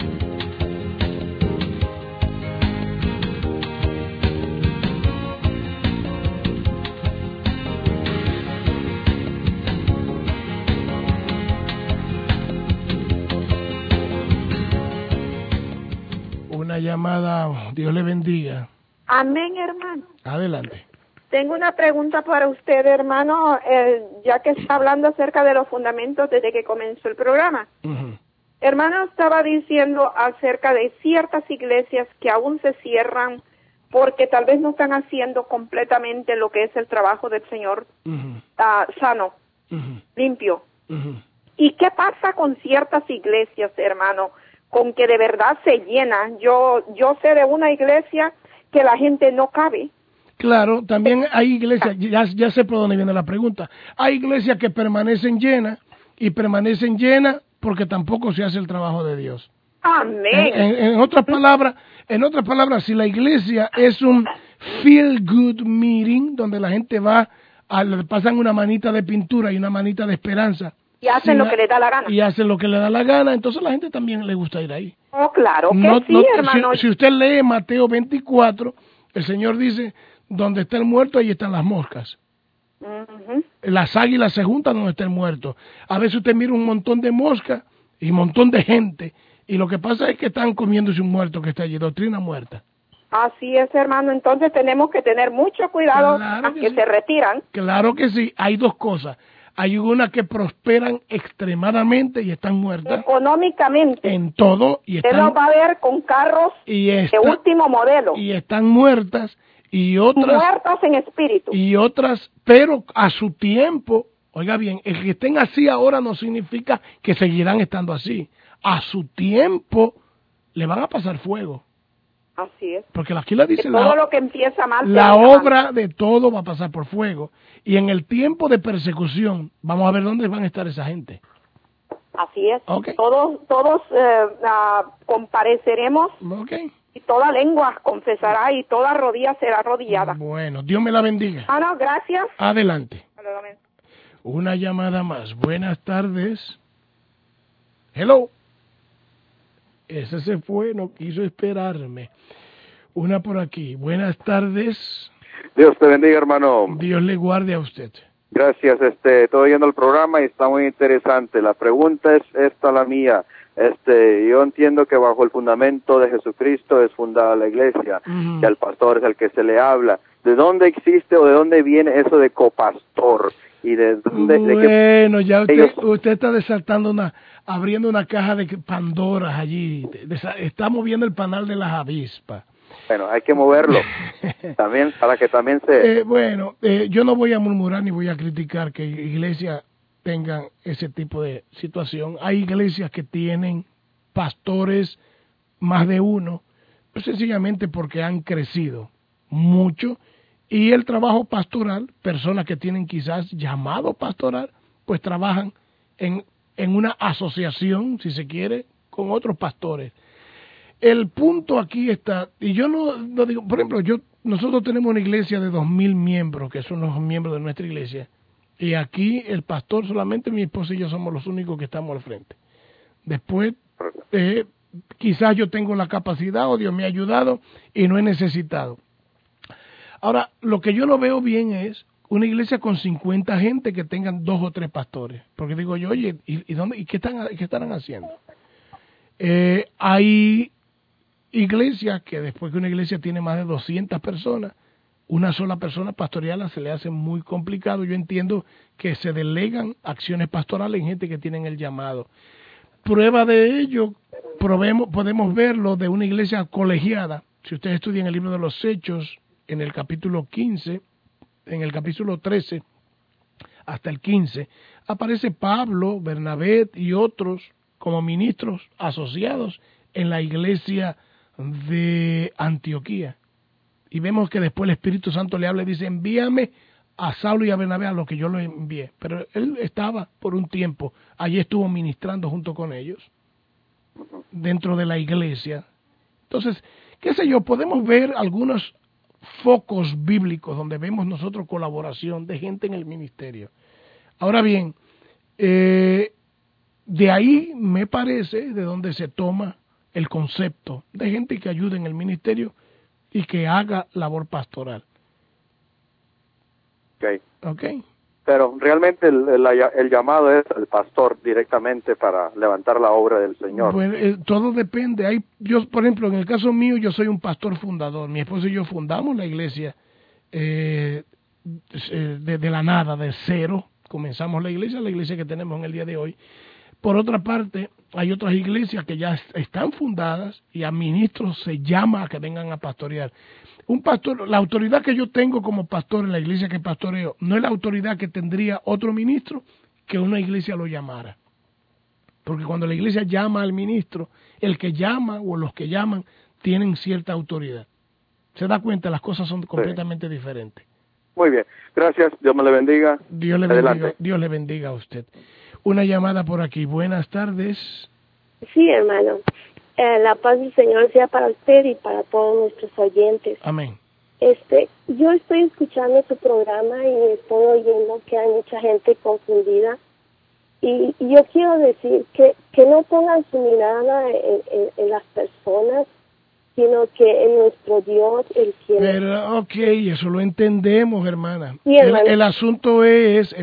Una llamada, Dios le bendiga. Amén, hermano. Adelante. Tengo una pregunta para usted, hermano, ya que está hablando acerca de los fundamentos desde que comenzó el programa. Hermano, estaba diciendo acerca de ciertas iglesias que aún se cierran porque tal vez no están haciendo completamente lo que es el trabajo del Señor sano, limpio. ¿Y qué pasa con ciertas iglesias, hermano, con que de verdad se llenan? Yo sé de una iglesia que la gente no cabe. Claro, también hay iglesias, ya sé por dónde viene la pregunta, hay iglesias que permanecen llenas y permanecen llenas porque tampoco se hace el trabajo de Dios. Amén. En otras palabras, si la iglesia es un feel good meeting donde la gente va, le pasan una manita de pintura y una manita de esperanza. Y hacen lo que le da la gana. Y hacen lo que le da la gana, entonces a la gente también le gusta ir ahí. Oh, claro que sí, hermano. Si usted lee Mateo 24, el Señor dice, donde está el muerto, ahí están las moscas. Las águilas se juntan donde está el muerto. A veces usted mira un montón de moscas y un montón de gente, y lo que pasa es que están comiéndose un muerto que está allí, doctrina muerta. Así es, hermano. Entonces tenemos que tener mucho cuidado a que se retiran. Claro que sí. Hay dos cosas. Hay unas que prosperan extremadamente y están muertas. Económicamente. En todo. Y usted los va a ver con carros de último modelo. Y están muertas. Y otras. Muertas en espíritu. Y otras, pero a su tiempo. Oiga bien, el que estén así ahora no significa que seguirán estando así. A su tiempo le van a pasar fuego. Así es. Porque aquí la dice todo lo que empieza mal. La obra de todo va a pasar por fuego. Y en el tiempo de persecución, vamos a ver dónde van a estar esa gente. Así es. Okay. Todos compareceremos. Okay. Y toda lengua confesará y toda rodilla será arrodillada. Bueno, Dios me la bendiga. No, gracias. Adelante. Una llamada más. Buenas tardes. Hello. Ese se fue, no quiso esperarme. Una por aquí. Buenas tardes. Dios te bendiga, hermano. Dios le guarde a usted. Gracias, estoy oyendo el programa y está muy interesante. La pregunta es esta, la mía. Yo entiendo que bajo el fundamento de Jesucristo es fundada la iglesia, que al pastor es el que se le habla. ¿De dónde existe o de dónde viene eso de copastor? Y de dónde, bueno, ya usted está desatando abriendo una caja de Pandoras allí, está moviendo el panal de las avispas. Bueno, hay que moverlo, también para que también se... yo no voy a murmurar ni voy a criticar que iglesias tengan ese tipo de situación. Hay iglesias que tienen pastores, más de uno, pues sencillamente porque han crecido mucho. Y el trabajo pastoral, personas que tienen quizás llamado pastoral, pues trabajan en una asociación, si se quiere, con otros pastores. El punto aquí está, y yo no digo, por ejemplo, nosotros tenemos una iglesia de 2,000 miembros, que son los miembros de nuestra iglesia, y aquí el pastor, solamente mi esposa y yo somos los únicos que estamos al frente. Después, quizás yo tengo la capacidad, o Dios me ha ayudado, y no he necesitado. Ahora, lo que yo no veo bien es una iglesia con 50 gente que tengan 2 o 3 pastores. Porque digo yo, oye, ¿y dónde, y qué estarán haciendo? Hay iglesias que después que una iglesia tiene más de 200 personas, una sola persona pastorearla se le hace muy complicado. Yo entiendo que se delegan acciones pastorales en gente que tienen el llamado. Prueba de ello, podemos verlo de una iglesia colegiada. Si ustedes estudian el libro de los Hechos, en el capítulo 15, en el capítulo 13 hasta el 15, aparece Pablo, Bernabé y otros como ministros asociados en la iglesia de Antioquía. Y vemos que después el Espíritu Santo le habla y dice, envíame a Saulo y a Bernabé a lo que yo lo envié. Pero él estaba por un tiempo, allí estuvo ministrando junto con ellos, dentro de la iglesia. Entonces, qué sé yo, podemos ver algunos focos bíblicos donde vemos nosotros colaboración de gente en el ministerio. Ahora bien, de ahí me parece de donde se toma el concepto de gente que ayude en el ministerio y que haga labor pastoral. Okay. Pero realmente el llamado es el pastor directamente para levantar la obra del Señor. Bueno, todo depende. Yo, por ejemplo, en el caso mío, yo soy un pastor fundador. Mi esposo y yo fundamos la iglesia de la nada, de cero. Comenzamos la iglesia que tenemos en el día de hoy. Por otra parte, hay otras iglesias que ya están fundadas y a ministros se llama a que vengan a pastorear. Un pastor, la autoridad que yo tengo como pastor en la iglesia que pastoreo, no es la autoridad que tendría otro ministro que una iglesia lo llamara. Porque cuando la iglesia llama al ministro, el que llama o los que llaman tienen cierta autoridad. ¿Se da cuenta? Las cosas son completamente diferentes. Muy bien. Gracias. Dios me le bendiga. Dios le bendiga a usted. Una llamada por aquí. Buenas tardes. Sí, hermano. La paz del Señor sea para usted y para todos nuestros oyentes. Amén. Yo estoy escuchando su programa y estoy oyendo que hay mucha gente confundida. Y yo quiero decir que no pongan su mirada en las personas, sino que en nuestro Dios, el cielo. Pero, okay, eso lo entendemos, hermana. Sí, hermano. El asunto es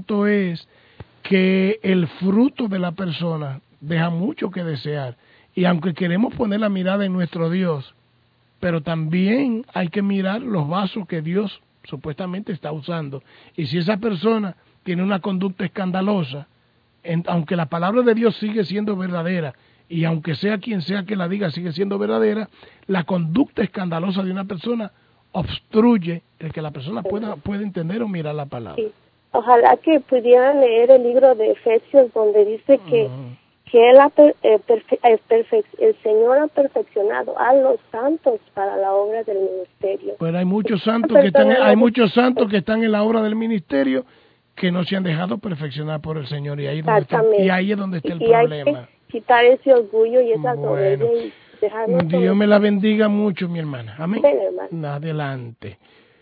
que el fruto de la persona deja mucho que desear. Y aunque queremos poner la mirada en nuestro Dios, pero también hay que mirar los vasos que Dios supuestamente está usando. Y si esa persona tiene una conducta escandalosa, aunque la palabra de Dios sigue siendo verdadera, y aunque sea quien sea que la diga sigue siendo verdadera, la conducta escandalosa de una persona obstruye el que la persona pueda entender o mirar la palabra. Sí. Ojalá que pudieran leer el libro de Efesios donde dice que el Señor ha perfeccionado a los santos para la obra del ministerio. Pero hay muchos santos que están en la obra del ministerio que no se han dejado perfeccionar por el Señor, y ahí es donde está el problema. Hay que quitar ese orgullo y esa soberbia y dejarnos. Dios me la bendiga mucho, mi hermana. Amén. Ven, hermano. Adelante.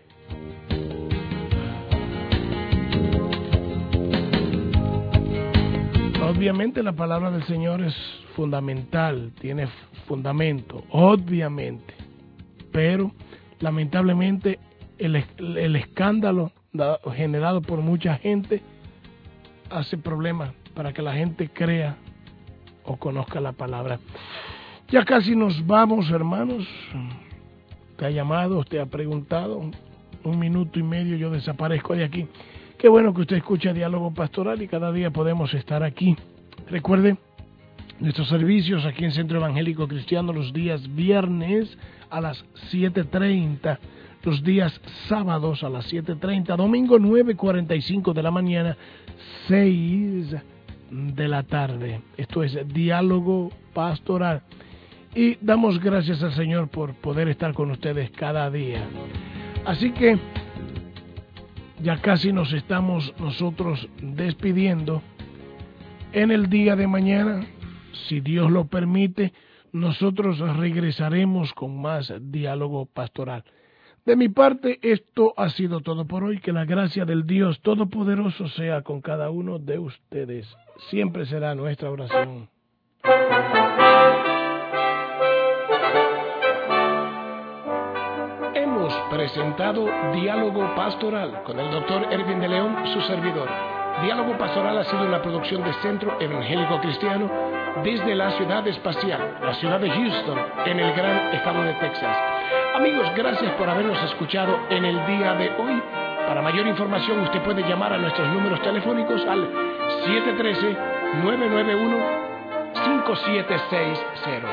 Obviamente la palabra del Señor es fundamental, tiene fundamento, obviamente, pero lamentablemente el escándalo generado por mucha gente hace problemas para que la gente crea o conozca la palabra. Ya casi nos vamos, hermanos. Te ha llamado, usted ha preguntado, 1 minuto y medio yo desaparezco de aquí. Qué bueno que usted escucha Diálogo Pastoral y cada día podemos estar aquí. Recuerde, nuestros servicios aquí en Centro Evangélico Cristiano los días viernes a las 7:30, los días sábados a las 7:30, domingo 9:45 de la mañana, 6 de la tarde. Esto es Diálogo Pastoral. Y damos gracias al Señor por poder estar con ustedes cada día. Así que ya casi nos estamos nosotros despidiendo. En el día de mañana, si Dios lo permite, nosotros regresaremos con más Diálogo Pastoral. De mi parte, esto ha sido todo por hoy. Que la gracia del Dios Todopoderoso sea con cada uno de ustedes. Siempre será nuestra oración. Hemos presentado Diálogo Pastoral con el Dr. Erwin de León, su servidor. Diálogo Pastoral ha sido una producción de Centro Evangélico Cristiano desde la ciudad espacial, la ciudad de Houston, en el gran estado de Texas. Amigos, gracias por habernos escuchado en el día de hoy. Para mayor información usted puede llamar a nuestros números telefónicos al 713-991-5760,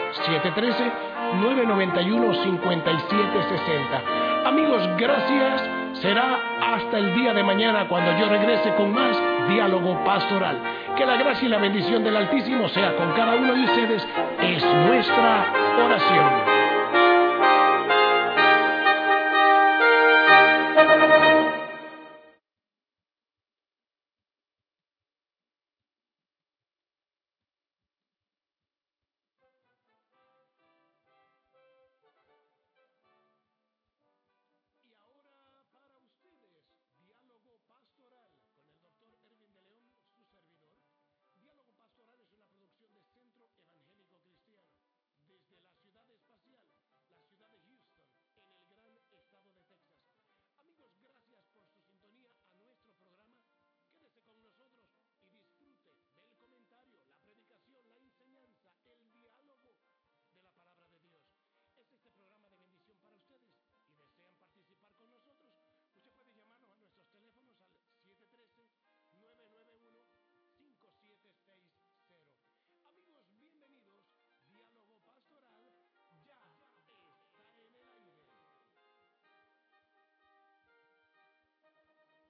713-991-5760. Amigos, gracias. Será hasta el día de mañana cuando yo regrese con más diálogo pastoral. Que la gracia y la bendición del Altísimo sea con cada uno de ustedes. Es nuestra oración.